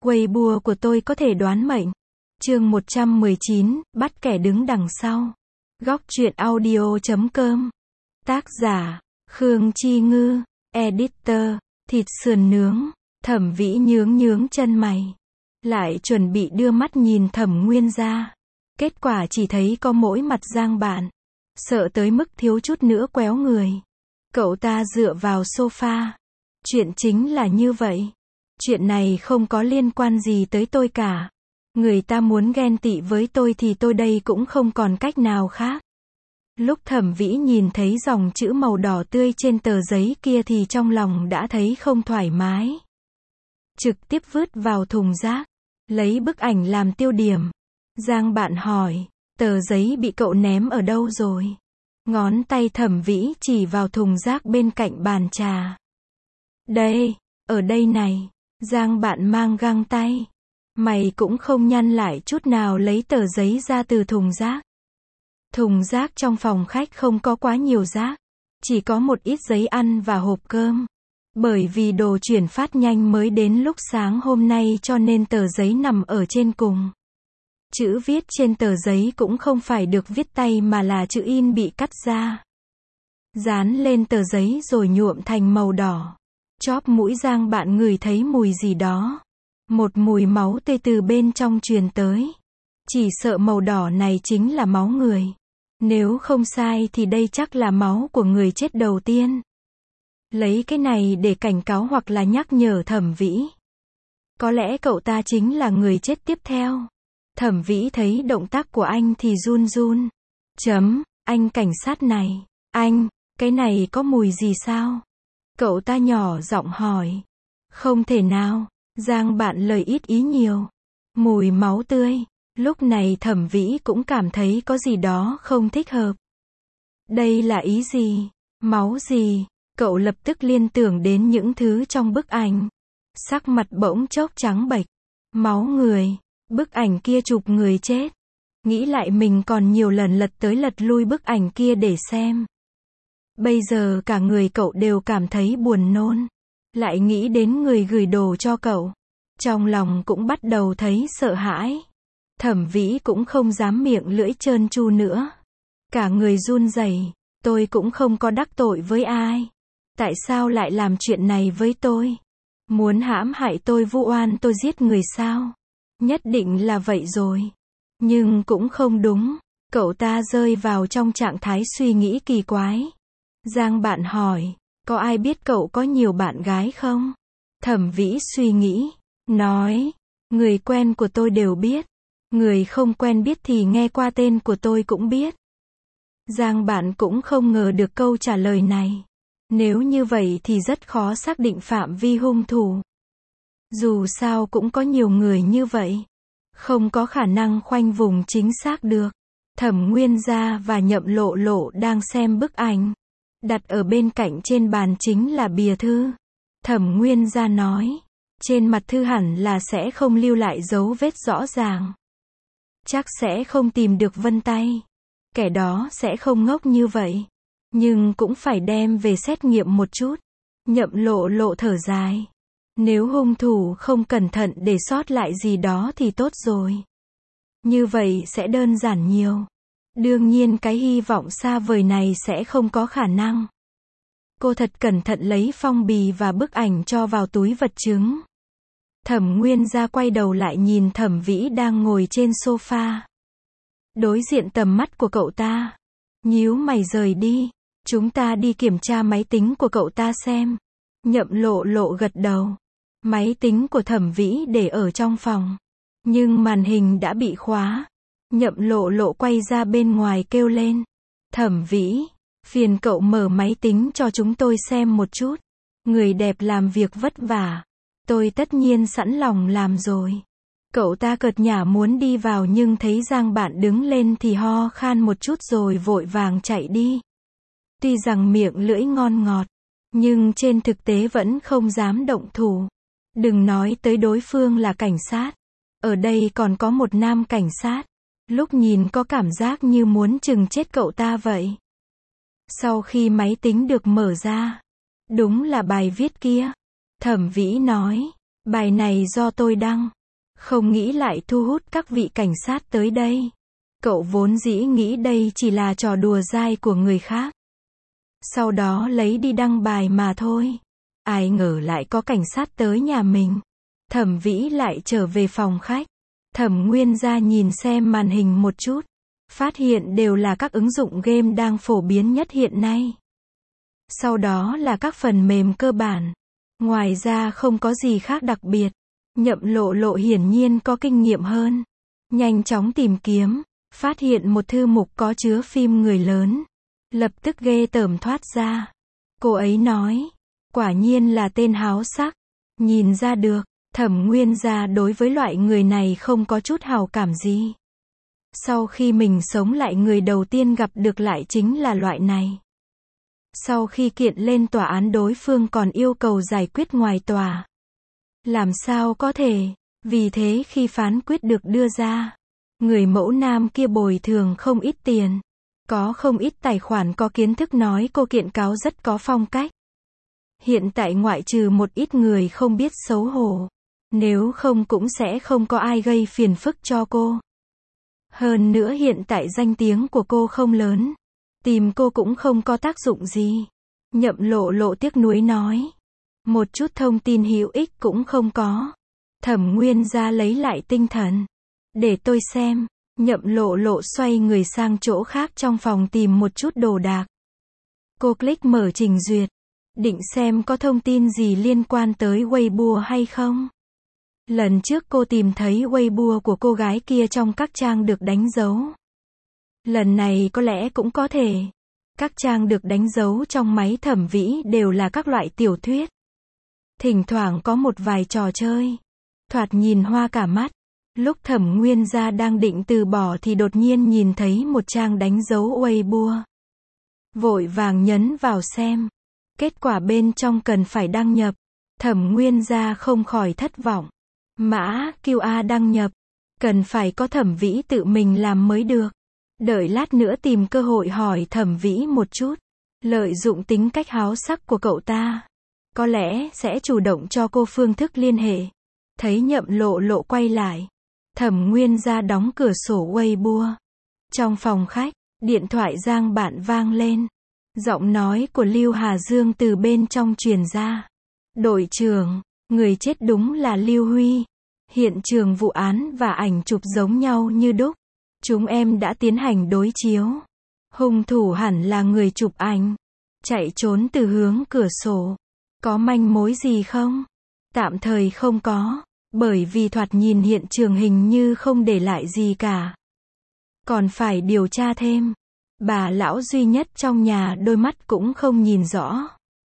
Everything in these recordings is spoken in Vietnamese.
Weibo của tôi có thể đoán mệnh. Chương 119, bắt kẻ đứng đằng sau. Góc truyện audio.com. Tác giả, Khương Chi Ngư. Editor, thịt sườn nướng. Thẩm Vĩ nhướng chân mày. Lại chuẩn bị đưa mắt nhìn Thẩm Nguyên ra. Kết quả chỉ thấy có mỗi mặt Giang Bạn. Sợ tới mức thiếu chút nữa quéo người. Cậu ta dựa vào sofa. Chuyện chính là như vậy. Chuyện này không có liên quan gì tới tôi cả. Người ta muốn ghen tị với tôi thì tôi đây cũng không còn cách nào khác. Lúc Thẩm Vĩ nhìn thấy dòng chữ màu đỏ tươi trên tờ giấy kia thì trong lòng đã thấy không thoải mái. Trực tiếp vứt vào thùng rác. Lấy bức ảnh làm tiêu điểm. Giang Bạn hỏi, tờ giấy bị cậu ném ở đâu rồi? Ngón tay Thẩm Vĩ chỉ vào thùng rác bên cạnh bàn trà. Đây, ở đây này. Giang Bạn mang găng tay. Mày cũng không nhăn lại chút nào lấy tờ giấy ra từ thùng rác. Thùng rác trong phòng khách không có quá nhiều rác. Chỉ có một ít giấy ăn và hộp cơm. Bởi vì đồ chuyển phát nhanh mới đến lúc sáng hôm nay cho nên tờ giấy nằm ở trên cùng. Chữ viết trên tờ giấy cũng không phải được viết tay mà là chữ in bị cắt ra. Dán lên tờ giấy rồi nhuộm thành màu đỏ. Chóp mũi Giang Bạn ngửi thấy mùi gì đó. Một mùi máu tươi từ bên trong truyền tới. Chỉ sợ màu đỏ này chính là máu người. Nếu không sai thì đây chắc là máu của người chết đầu tiên. Lấy cái này để cảnh cáo hoặc là nhắc nhở Thẩm Vĩ. Có lẽ cậu ta chính là người chết tiếp theo. Thẩm Vĩ thấy động tác của anh thì run run. Anh cảnh sát này. Anh, cái này có mùi gì sao? Cậu ta nhỏ giọng hỏi. Không thể nào. Giang Bạn lời ít ý nhiều. Mùi máu tươi. Lúc này Thẩm Vĩ cũng cảm thấy có gì đó không thích hợp. Đây là ý gì? Máu gì? Cậu lập tức liên tưởng đến những thứ trong bức ảnh. Sắc mặt bỗng chốc trắng bệch. Máu người. Bức ảnh kia chụp người chết. Nghĩ lại mình còn nhiều lần lật tới lật lui bức ảnh kia để xem. Bây giờ cả người cậu đều cảm thấy buồn nôn. Lại nghĩ đến người gửi đồ cho cậu. Trong lòng cũng bắt đầu thấy sợ hãi. Thẩm Vĩ cũng không dám miệng lưỡi trơn tru nữa. Cả người run rẩy. Tôi cũng không có đắc tội với ai. Tại sao lại làm chuyện này với tôi? Muốn hãm hại tôi, vu oan tôi giết người sao? Nhất định là vậy rồi. Nhưng cũng không đúng. Cậu ta rơi vào trong trạng thái suy nghĩ kỳ quái. Giang Bạn hỏi, có ai biết cậu có nhiều bạn gái không? Thẩm Vĩ suy nghĩ, nói, người quen của tôi đều biết. Người không quen biết thì nghe qua tên của tôi cũng biết. Giang Bạn cũng không ngờ được câu trả lời này. Nếu như vậy thì rất khó xác định phạm vi hung thủ. Dù sao cũng có nhiều người như vậy. Không có khả năng khoanh vùng chính xác được. Thẩm Nguyên Gia và Nhậm Lộ Lộ đang xem bức ảnh. Đặt ở bên cạnh trên bàn chính là bìa thư. Thẩm Nguyên Gia nói. Trên mặt thư hẳn là sẽ không lưu lại dấu vết rõ ràng. Chắc sẽ không tìm được vân tay. Kẻ đó sẽ không ngốc như vậy. Nhưng cũng phải đem về xét nghiệm một chút. Nhậm Lộ Lộ thở dài. Nếu hung thủ không cẩn thận để sót lại gì đó thì tốt rồi. Như vậy sẽ đơn giản nhiều. Đương nhiên cái hy vọng xa vời này sẽ không có khả năng. Cô thật cẩn thận lấy phong bì và bức ảnh cho vào túi vật chứng. Thẩm Nguyên Gia quay đầu lại nhìn Thẩm Vĩ đang ngồi trên sofa. Đối diện tầm mắt của cậu ta. Nhíu mày rời đi. Chúng ta đi kiểm tra máy tính của cậu ta xem. Nhậm Lộ Lộ gật đầu. Máy tính của Thẩm Vĩ để ở trong phòng. Nhưng màn hình đã bị khóa. Nhậm Lộ Lộ quay ra bên ngoài kêu lên. Thẩm Vĩ, phiền cậu mở máy tính cho chúng tôi xem một chút. Người đẹp làm việc vất vả. Tôi tất nhiên sẵn lòng làm rồi. Cậu ta cợt nhả muốn đi vào nhưng thấy Giang Bạn đứng lên thì ho khan một chút rồi vội vàng chạy đi. Tuy rằng miệng lưỡi ngon ngọt, nhưng trên thực tế vẫn không dám động thủ. Đừng nói tới đối phương là cảnh sát. Ở đây còn có một nam cảnh sát. Lúc nhìn có cảm giác như muốn chừng chết cậu ta vậy. Sau khi máy tính được mở ra, đúng là bài viết kia. Thẩm Vĩ nói, bài này do tôi đăng. Không nghĩ lại thu hút các vị cảnh sát tới đây. Cậu vốn dĩ nghĩ đây chỉ là trò đùa dai của người khác. Sau đó lấy đi đăng bài mà thôi. Ai ngờ lại có cảnh sát tới nhà mình. Thẩm Vĩ lại trở về phòng khách. Thẩm Nguyên ra nhìn xem màn hình một chút. Phát hiện đều là các ứng dụng game đang phổ biến nhất hiện nay. Sau đó là các phần mềm cơ bản. Ngoài ra không có gì khác đặc biệt. Nhậm Lộ Lộ hiển nhiên có kinh nghiệm hơn. Nhanh chóng tìm kiếm, phát hiện một thư mục có chứa phim người lớn. Lập tức ghê tởm thoát ra. Cô ấy nói, quả nhiên là tên háo sắc. Nhìn ra được, Thẩm Nguyên gia đối với loại người này không có chút hào cảm gì. Sau khi mình sống lại người đầu tiên gặp được lại chính là loại này. Sau khi kiện lên tòa án đối phương còn yêu cầu giải quyết ngoài tòa. Làm sao có thể, vì thế khi phán quyết được đưa ra, người mẫu nam kia bồi thường không ít tiền. Có không ít tài khoản có kiến thức nói cô kiện cáo rất có phong cách. Hiện tại ngoại trừ một ít người không biết xấu hổ. Nếu không cũng sẽ không có ai gây phiền phức cho cô. Hơn nữa hiện tại danh tiếng của cô không lớn. Tìm cô cũng không có tác dụng gì. Nhậm Lộ Lộ tiếc nuối nói. Một chút thông tin hữu ích cũng không có. Thẩm Nguyên gia lấy lại tinh thần. Để tôi xem. Nhậm Lộ Lộ xoay người sang chỗ khác trong phòng tìm một chút đồ đạc. Cô click mở trình duyệt. Định xem có thông tin gì liên quan tới Weibo hay không. Lần trước cô tìm thấy Weibo của cô gái kia trong các trang được đánh dấu. Lần này có lẽ cũng có thể. Các trang được đánh dấu trong máy Thẩm Vĩ đều là các loại tiểu thuyết. Thỉnh thoảng có một vài trò chơi. Thoạt nhìn hoa cả mắt. Lúc Thẩm Nguyên gia đang định từ bỏ thì đột nhiên nhìn thấy một trang đánh dấu Weibo. Vội vàng nhấn vào xem. Kết quả bên trong cần phải đăng nhập. Thẩm Nguyên gia không khỏi thất vọng. Mã QR đăng nhập. Cần phải có Thẩm Vĩ tự mình làm mới được. Đợi lát nữa tìm cơ hội hỏi Thẩm Vĩ một chút. Lợi dụng tính cách háo sắc của cậu ta. Có lẽ sẽ chủ động cho cô phương thức liên hệ. Thấy Nhậm Lộ Lộ quay lại. Thẩm Nguyên gia đóng cửa sổ Weibo. Trong phòng khách, điện thoại Giang Bạn vang lên. Giọng nói của Lưu Hà Dương từ bên trong truyền ra. Đội trưởng, người chết đúng là Lưu Huy. Hiện trường vụ án và ảnh chụp giống nhau như đúc. Chúng em đã tiến hành đối chiếu. Hung thủ hẳn là người chụp ảnh. Chạy trốn từ hướng cửa sổ. Có manh mối gì không? Tạm thời không có. Bởi vì thoạt nhìn hiện trường hình như không để lại gì cả. Còn phải điều tra thêm. Bà lão duy nhất trong nhà đôi mắt cũng không nhìn rõ.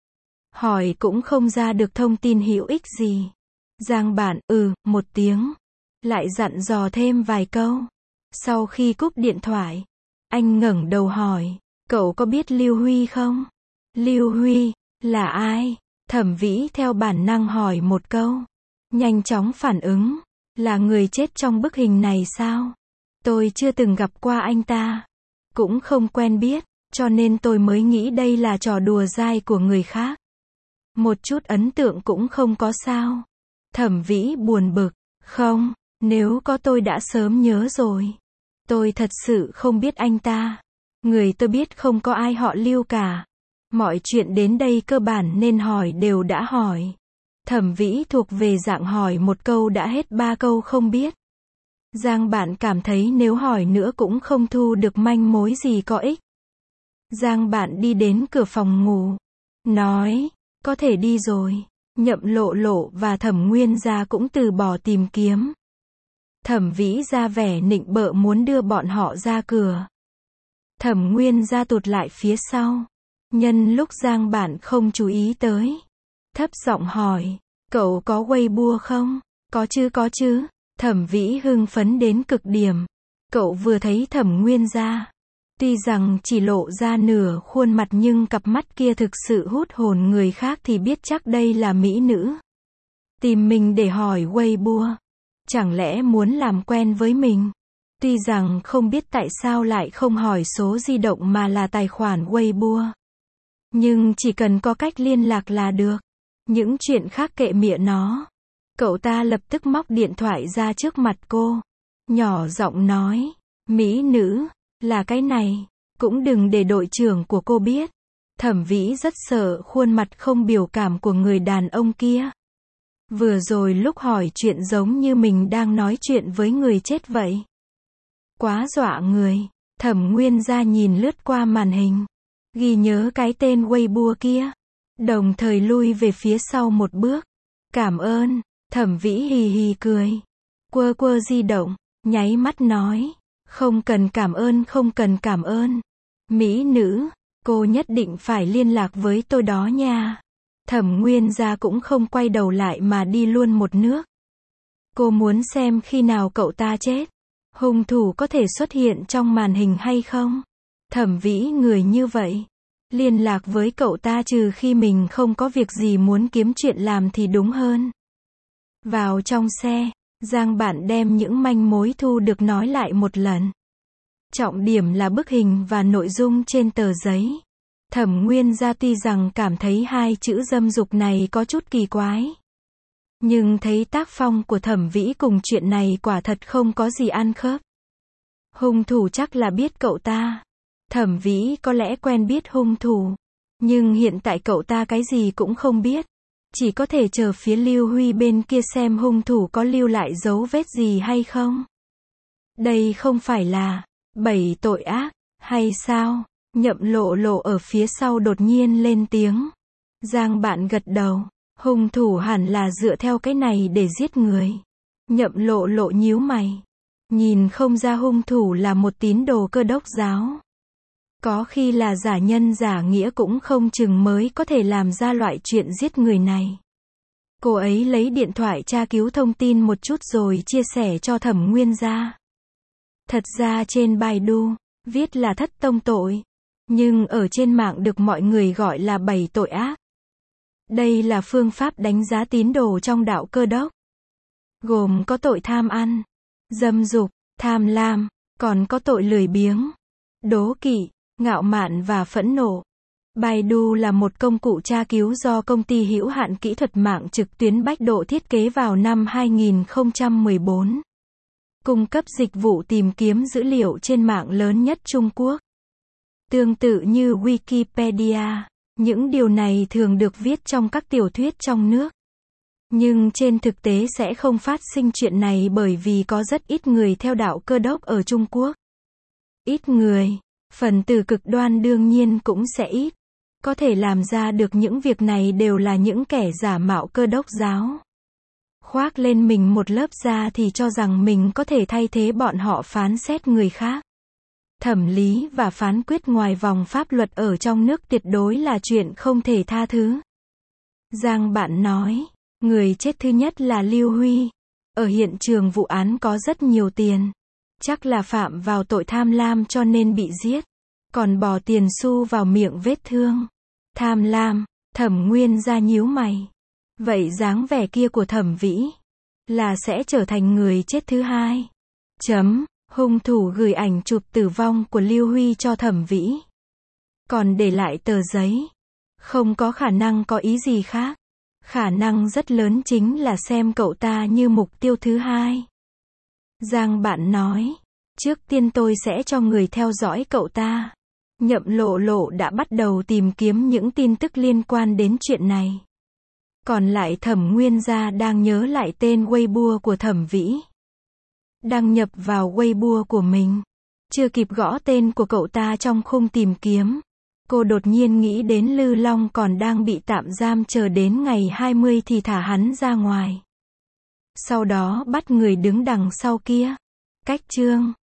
Hỏi cũng không ra được thông tin hữu ích gì. Giang Bạn, một tiếng. Lại dặn dò thêm vài câu. Sau khi cúp điện thoại, anh ngẩng đầu hỏi, cậu có biết Lưu Huy không? Lưu Huy, là ai? Thẩm Vĩ theo bản năng hỏi một câu. Nhanh chóng phản ứng, là người chết trong bức hình này sao? Tôi chưa từng gặp qua anh ta. Cũng không quen biết, cho nên tôi mới nghĩ đây là trò đùa dai của người khác. Một chút ấn tượng cũng không có sao. Thẩm Vĩ buồn bực, không, nếu có tôi đã sớm nhớ rồi. Tôi thật sự không biết anh ta. Người tôi biết không có ai họ Lưu cả. Mọi chuyện đến đây cơ bản nên hỏi đều đã hỏi. Thẩm Vĩ thuộc về dạng hỏi một câu đã hết 3 câu không biết. Giang Bạn cảm thấy nếu hỏi nữa cũng không thu được manh mối gì có ích. Giang Bạn đi đến cửa phòng ngủ. Nói, có thể đi rồi. Nhậm Lộ Lộ và Thẩm Nguyên gia cũng từ bỏ tìm kiếm. Thẩm Vĩ ra vẻ nịnh bợ muốn đưa bọn họ ra cửa. Thẩm Nguyên gia tụt lại phía sau. Nhân lúc Giang Bạn không chú ý tới. Thấp giọng hỏi, cậu có Weibo không? Có chứ. Thẩm Vĩ hưng phấn đến cực điểm. Cậu vừa thấy Thẩm Nguyên gia. Tuy rằng chỉ lộ ra nửa khuôn mặt nhưng cặp mắt kia thực sự hút hồn người khác thì biết chắc đây là mỹ nữ. Tìm mình để hỏi Weibo. Chẳng lẽ muốn làm quen với mình? Tuy rằng không biết tại sao lại không hỏi số di động mà là tài khoản Weibo. Nhưng chỉ cần có cách liên lạc là được. Những chuyện khác kệ mịa nó. Cậu ta lập tức móc điện thoại ra trước mặt cô. Nhỏ giọng nói, mỹ nữ, là cái này. Cũng đừng để đội trưởng của cô biết. Thẩm Vĩ rất sợ khuôn mặt không biểu cảm của người đàn ông kia. Vừa rồi lúc hỏi chuyện giống như mình đang nói chuyện với người chết vậy. Quá dọa người. Thẩm Nguyên Gia nhìn lướt qua màn hình. Ghi nhớ cái tên Weibo kia. Đồng thời lui về phía sau một bước. Cảm ơn. Thẩm Vĩ hì hì cười. Quơ quơ di động. Nháy mắt nói. Không cần cảm ơn, không cần cảm ơn. Mỹ nữ, cô nhất định phải liên lạc với tôi đó nha. Thẩm Nguyên Gia cũng không quay đầu lại mà đi luôn một nước. Cô muốn xem khi nào cậu ta chết. Hung thủ có thể xuất hiện trong màn hình hay không? Thẩm Vĩ người như vậy. Liên lạc với cậu ta trừ khi mình không có việc gì muốn kiếm chuyện làm thì đúng hơn. Vào trong xe, Giang Bạn đem những manh mối thu được nói lại một lần. Trọng điểm là bức hình và nội dung trên tờ giấy. Thẩm Nguyên Gia tuy rằng cảm thấy hai chữ dâm dục này có chút kỳ quái. Nhưng thấy tác phong của Thẩm Vĩ cùng chuyện này quả thật không có gì ăn khớp. Hung thủ chắc là biết cậu ta. Thẩm Vĩ có lẽ quen biết hung thủ. Nhưng hiện tại cậu ta cái gì cũng không biết. Chỉ có thể chờ phía Lưu Huy bên kia xem hung thủ có lưu lại dấu vết gì hay không. Đây không phải là 7 tội ác, hay sao? Nhậm Lộ Lộ ở phía sau đột nhiên lên tiếng. Giang Bạn gật đầu. Hung thủ hẳn là dựa theo cái này để giết người. Nhậm Lộ Lộ nhíu mày. Nhìn không ra hung thủ là một tín đồ Cơ Đốc giáo. Có khi là giả nhân giả nghĩa cũng không chừng mới có thể làm ra loại chuyện giết người này. Cô ấy lấy điện thoại tra cứu thông tin một chút rồi chia sẻ cho Thẩm Nguyên Gia. Thật ra trên Baidu, viết là thất tông tội. Nhưng ở trên mạng được mọi người gọi là 7 tội ác. Đây là phương pháp đánh giá tín đồ trong đạo Cơ Đốc. Gồm có tội tham ăn, dâm dục, tham lam, còn có tội lười biếng, đố kỵ, ngạo mạn và phẫn nộ. Baidu là một công cụ tra cứu do công ty hữu hạn kỹ thuật mạng trực tuyến Bách Độ thiết kế vào năm 2014. Cung cấp dịch vụ tìm kiếm dữ liệu trên mạng lớn nhất Trung Quốc. Tương tự như Wikipedia, những điều này thường được viết trong các tiểu thuyết trong nước. Nhưng trên thực tế sẽ không phát sinh chuyện này bởi vì có rất ít người theo đạo Cơ Đốc ở Trung Quốc. Ít người, phần tử cực đoan đương nhiên cũng sẽ ít. Có thể làm ra được những việc này đều là những kẻ giả mạo Cơ Đốc giáo. Khoác lên mình một lớp da thì cho rằng mình có thể thay thế bọn họ phán xét người khác. Thẩm lý và phán quyết ngoài vòng pháp luật ở trong nước tuyệt đối là chuyện không thể tha thứ. Giang Bạn nói, người chết thứ nhất là Lưu Huy. Ở hiện trường vụ án có rất nhiều tiền. Chắc là phạm vào tội tham lam cho nên bị giết. Còn bỏ tiền xu vào miệng vết thương. Tham lam, Thẩm Nguyên Gia nhíu mày. Vậy dáng vẻ kia của Thẩm Vĩ là sẽ trở thành người chết thứ hai. Hung thủ gửi ảnh chụp tử vong của Lưu Huy cho Thẩm Vĩ. Còn để lại tờ giấy. Không có khả năng có ý gì khác. Khả năng rất lớn chính là xem cậu ta như mục tiêu thứ hai. Giang Bạn nói. Trước tiên tôi sẽ cho người theo dõi cậu ta. Nhậm Lộ Lộ đã bắt đầu tìm kiếm những tin tức liên quan đến chuyện này. Còn lại Thẩm Nguyên Gia đang nhớ lại tên Weibo của Thẩm Vĩ. Đăng nhập vào Weibo của mình. Chưa kịp gõ tên của cậu ta trong khung tìm kiếm. Cô đột nhiên nghĩ đến Lư Long còn đang bị tạm giam chờ đến ngày 20 thì thả hắn ra ngoài. Sau đó bắt người đứng đằng sau kia. Cách chương